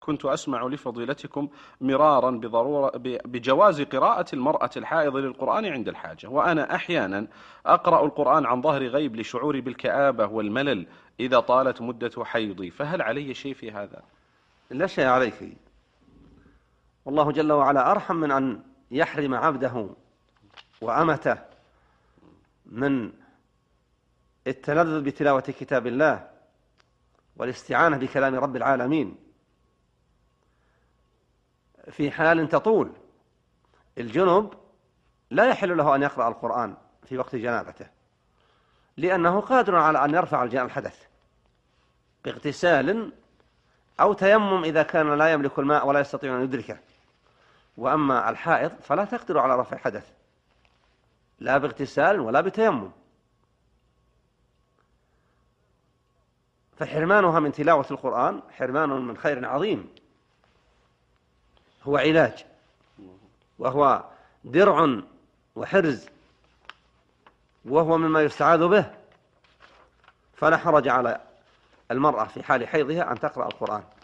كنت أسمع لفضيلتكم مرارا بجواز قراءة المرأة الحائض للقرآن عند الحاجة، وأنا أحيانا أقرأ القرآن عن ظهر غيب لشعوري بالكآبة والملل إذا طالت مدة حيضي، فهل علي شيء في هذا؟ لا شيء عليك، والله جل وعلا أرحم من أن يحرم عبده وأمته من التلذذ بتلاوة كتاب الله والاستعانة بكلام رب العالمين في حال تطول. الجنب لا يحل له أن يقرأ القرآن في وقت جنابته، لأنه قادر على أن يرفع الحدث باغتسال أو تيمم إذا كان لا يملك الماء ولا يستطيع أن يدركه. وأما الحائض فلا تقدر على رفع حدث لا باغتسال ولا بتيمم، فحرمانها من تلاوة القرآن حرمان من خير عظيم، هو علاج وهو درع وحرز وهو مما يستعاذ به، فلا حرج على المرأة في حال حيضها أن تقرأ القرآن.